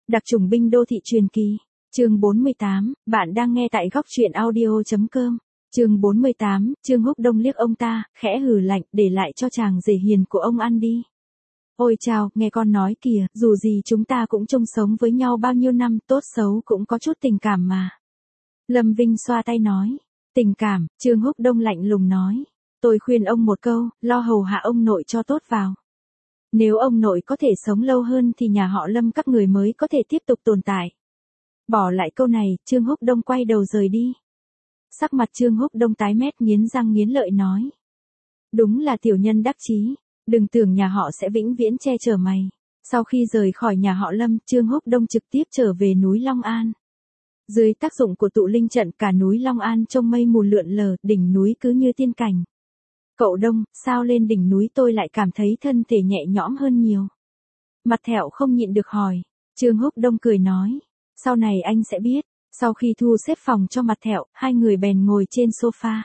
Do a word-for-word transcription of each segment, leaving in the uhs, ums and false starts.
Đặc chủng binh đô thị truyền kỳ. Chương bốn mươi tám, bạn đang nghe tại góc truyện audio chấm com. Chương bốn mươi tám, Trương Húc Đông liếc ông ta, khẽ hừ lạnh, để lại cho chàng rể hiền của ông ăn đi. Ôi chào, nghe con nói kìa, dù gì chúng ta cũng chung sống với nhau bao nhiêu năm, tốt xấu cũng có chút tình cảm mà. Lâm Vinh xoa tay nói. Tình cảm, Trương Húc Đông lạnh lùng nói. Tôi khuyên ông một câu, lo hầu hạ ông nội cho tốt vào. Nếu ông nội có thể sống lâu hơn thì nhà họ Lâm các người mới có thể tiếp tục tồn tại. Bỏ lại câu này, Trương Húc Đông quay đầu rời đi. Sắc mặt Trương Húc Đông tái mét nghiến răng nghiến lợi nói. Đúng là tiểu nhân đắc chí, đừng tưởng nhà họ sẽ vĩnh viễn che chở mày. Sau khi rời khỏi nhà họ Lâm, Trương Húc Đông trực tiếp trở về núi Long An. Dưới tác dụng của tụ linh trận, cả núi Long An trông mây mù lượn lờ, đỉnh núi cứ như tiên cảnh. Cậu Đông, sao lên đỉnh núi tôi lại cảm thấy thân thể nhẹ nhõm hơn nhiều? Mặt Thẹo không nhịn được hỏi. Trương Húc Đông cười nói. Sau này anh sẽ biết. Sau khi thu xếp phòng cho Mặt Thẹo, hai người bèn ngồi trên sofa.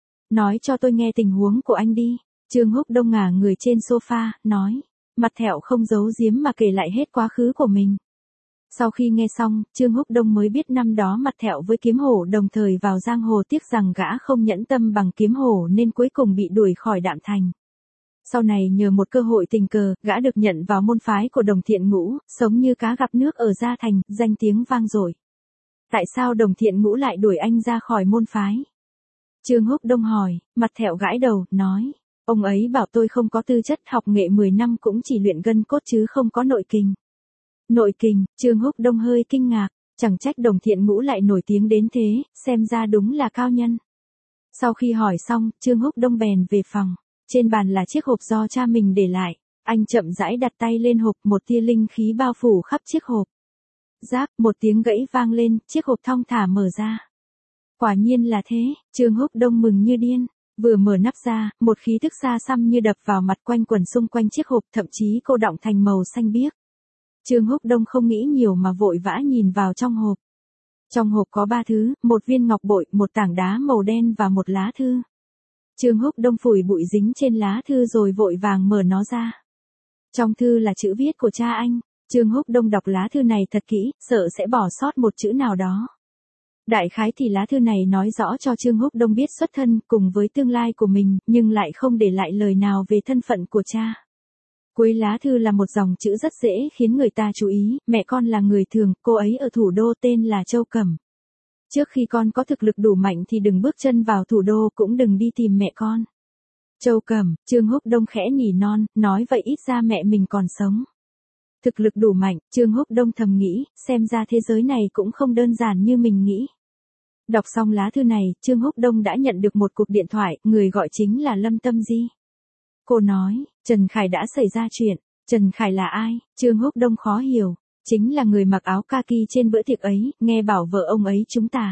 Nói cho tôi nghe tình huống của anh đi. Trương Húc Đông ngả người trên sofa, nói. Mặt Thẹo không giấu giếm mà kể lại hết quá khứ của mình. Sau khi nghe xong, Trương Húc Đông mới biết năm đó Mặt Thẹo với Kiếm Hổ đồng thời vào giang hồ, tiếc rằng gã không nhẫn tâm bằng Kiếm Hổ nên cuối cùng bị đuổi khỏi Đạm Thành. Sau này nhờ một cơ hội tình cờ, gã được nhận vào môn phái của Đồng Thiện Ngũ, sống như cá gặp nước ở Gia Thành, danh tiếng vang dội. Tại sao Đồng Thiện Ngũ lại đuổi anh ra khỏi môn phái? Trương Húc Đông hỏi. Mặt Thẹo gãi đầu, nói. Ông ấy bảo tôi không có tư chất, học nghệ mười năm cũng chỉ luyện gân cốt chứ không có nội kình. Nội kình, Trương Húc Đông hơi kinh ngạc, chẳng trách Đồng Thiện Ngũ lại nổi tiếng đến thế, xem ra đúng là cao nhân. Sau khi hỏi xong, Trương Húc Đông bèn về phòng, trên bàn là chiếc hộp do cha mình để lại, anh chậm rãi đặt tay lên hộp, một tia linh khí bao phủ khắp chiếc hộp. Rác, một tiếng gãy vang lên, chiếc hộp thong thả mở ra. Quả nhiên là thế, Trương Húc Đông mừng như điên, vừa mở nắp ra, một khí thức xa xăm như đập vào mặt quanh quẩn xung quanh chiếc hộp, thậm chí cô đọng thành màu xanh biếc. Trương Húc Đông không nghĩ nhiều mà vội vã nhìn vào trong hộp. Trong hộp có ba thứ, một viên ngọc bội, một tảng đá màu đen và một lá thư. Trương Húc Đông phủi bụi dính trên lá thư rồi vội vàng mở nó ra. Trong thư là chữ viết của cha anh. Trương Húc Đông đọc lá thư này thật kỹ, sợ sẽ bỏ sót một chữ nào đó. Đại khái thì lá thư này nói rõ cho Trương Húc Đông biết xuất thân cùng với tương lai của mình, nhưng lại không để lại lời nào về thân phận của cha. Cuối lá thư là một dòng chữ rất dễ khiến người ta chú ý, mẹ con là người thường, cô ấy ở thủ đô tên là Châu Cẩm. Trước khi con có thực lực đủ mạnh thì đừng bước chân vào thủ đô, cũng đừng đi tìm mẹ con. Châu Cẩm, Trương Húc Đông khẽ nỉ non, nói vậy ít ra mẹ mình còn sống. Thực lực đủ mạnh, Trương Húc Đông thầm nghĩ, xem ra thế giới này cũng không đơn giản như mình nghĩ. Đọc xong lá thư này, Trương Húc Đông đã nhận được một cuộc điện thoại, người gọi chính là Lâm Tâm Di. Cô nói, Trần Khải đã xảy ra chuyện. Trần Khải là ai? Trương Húc Đông khó hiểu. Chính là người mặc áo kaki trên bữa tiệc ấy, nghe bảo vợ ông ấy trúng tà.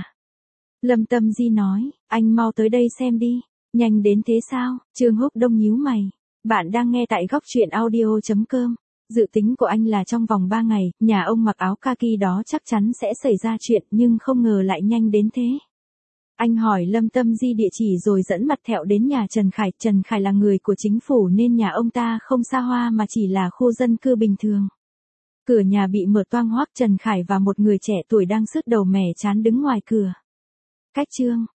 Lâm Tâm Di nói, anh mau tới đây xem đi. Nhanh đến thế sao? Trương Húc Đông nhíu mày. Bạn đang nghe tại góc truyện audio chấm com. Dự tính của anh là trong vòng ba ngày, nhà ông mặc áo kaki đó chắc chắn sẽ xảy ra chuyện, nhưng không ngờ lại nhanh đến thế. Anh hỏi Lâm Tâm Di địa chỉ rồi dẫn Mặt Thẹo đến nhà Trần Khải. Trần Khải là người của chính phủ nên nhà ông ta không xa hoa mà chỉ là khu dân cư bình thường. Cửa nhà bị mở toang hoác, Trần Khải và một người trẻ tuổi đang sứt đầu mẻ chán đứng ngoài cửa. Cách chương,